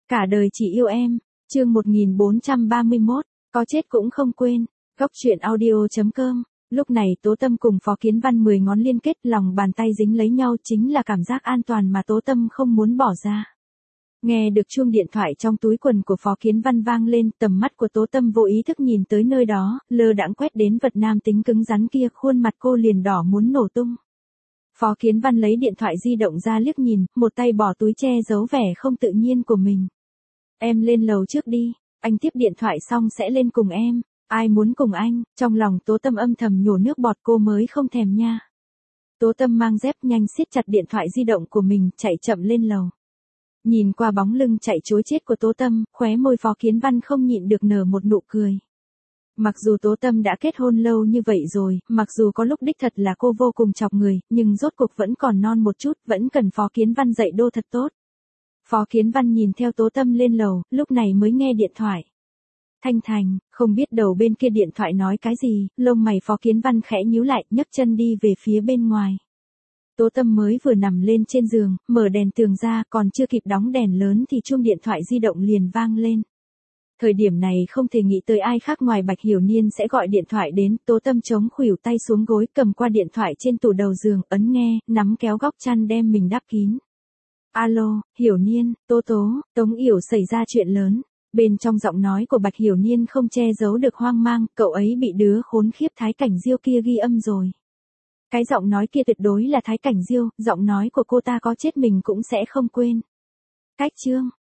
Cả đời chỉ yêu em. Chương 1431, có chết cũng không quên. Góc truyện audio.com. Lúc này Tố Tâm cùng Phó Kiến Văn 10 ngón liên kết, lòng bàn tay dính lấy nhau, chính là cảm giác an toàn mà Tố Tâm không muốn bỏ ra. Nghe được chuông điện thoại trong túi quần của Phó Kiến Văn vang lên, tầm mắt của Tố Tâm vô ý thức nhìn tới nơi đó, lơ đãng quét đến vật nam tính cứng rắn kia, khuôn mặt cô liền đỏ muốn nổ tung. Phó Kiến Văn lấy điện thoại di động ra liếc nhìn, một tay bỏ túi che giấu vẻ không tự nhiên của mình. Em lên lầu trước đi, anh tiếp điện thoại xong sẽ lên cùng em. Ai muốn cùng anh? Trong lòng Tố Tâm âm thầm nhổ nước bọt, cô mới không thèm nha. Tố Tâm mang dép nhanh siết chặt điện thoại di động của mình, chạy chậm lên lầu. Nhìn qua bóng lưng chạy trối chết của Tố Tâm, khóe môi Phó Kiến Văn không nhịn được nở một nụ cười. Mặc dù Tố Tâm đã kết hôn lâu như vậy rồi, mặc dù có lúc đích thật là cô vô cùng chọc người, nhưng rốt cuộc vẫn còn non một chút, vẫn cần Phó Kiến Văn dạy đô thật tốt. Phó Kiến Văn nhìn theo Tố Tâm lên lầu, lúc này mới nghe điện thoại. Thanh Thành, không biết đầu bên kia điện thoại nói cái gì, lông mày Phó Kiến Văn khẽ nhíu lại, nhấc chân đi về phía bên ngoài. Tố Tâm mới vừa nằm lên trên giường, mở đèn tường ra, còn chưa kịp đóng đèn lớn thì chuông điện thoại di động liền vang lên. Thời điểm này không thể nghĩ tới ai khác ngoài Bạch Hiểu Niên sẽ gọi điện thoại đến. Tố Tâm chống khuỷu tay xuống gối, cầm qua điện thoại trên tủ đầu giường, ấn nghe, nắm kéo góc chăn đem mình đắp kín. Alo, Hiểu Niên, Tống Yểu xảy ra chuyện lớn. Bên trong giọng nói của Bạch Hiểu Niên không che giấu được hoang mang, cậu ấy bị đứa khốn khiếp Thái Cảnh Diêu kia ghi âm rồi. Cái giọng nói kia tuyệt đối là Thái Cảnh Diêu, giọng nói của cô ta có chết mình cũng sẽ không quên. Cách chương